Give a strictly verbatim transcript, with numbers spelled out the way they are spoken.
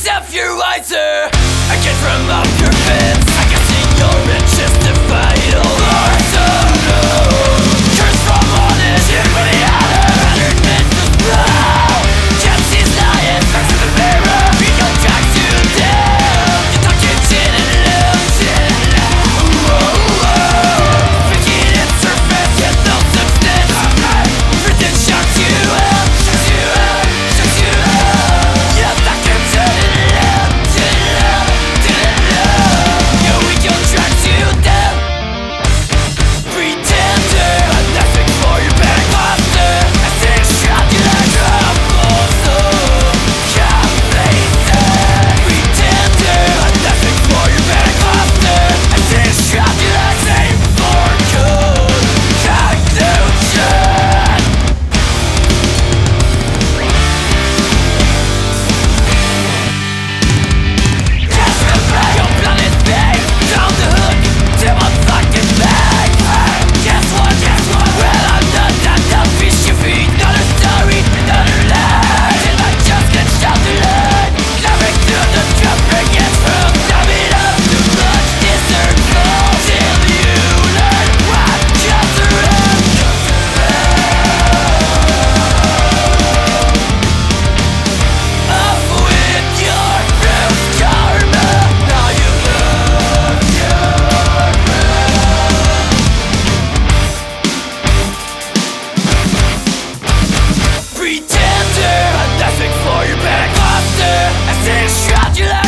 yourself, you're wiser. I came from up your fence. I can see your riches to fight all our sorrow. Curse from on it, everybody out of pattern meant to blow. Can't see lying, facts in the mirror. We gon' track you down. You're talking chin and losing. Whoa, whoa. Thinking it's surface, yet no substance. Everything shocks you up, shocks you up, shocks you up. You're back and turning up, turning up, turning up. Yeah, we gon' track you down. Pretender, nothing for your back monster. I say shot you like trouble, so complacent. Pretender, nothing for your back monster. I say shot you like same for good cognition. Cash real back, your planet bang. Down the hook, to my fucking bag. Guess what, guess what? Well, I'm not that dumb fish you feed. Another story, another lie. Till I just get shot to line. Coming through the traffic, gets hooked. Dumbing up too much, this circle. Till you learn what comes around. Off with your fruit karma. Now you lose your Pretender, nothing for your back monster. I say shot you like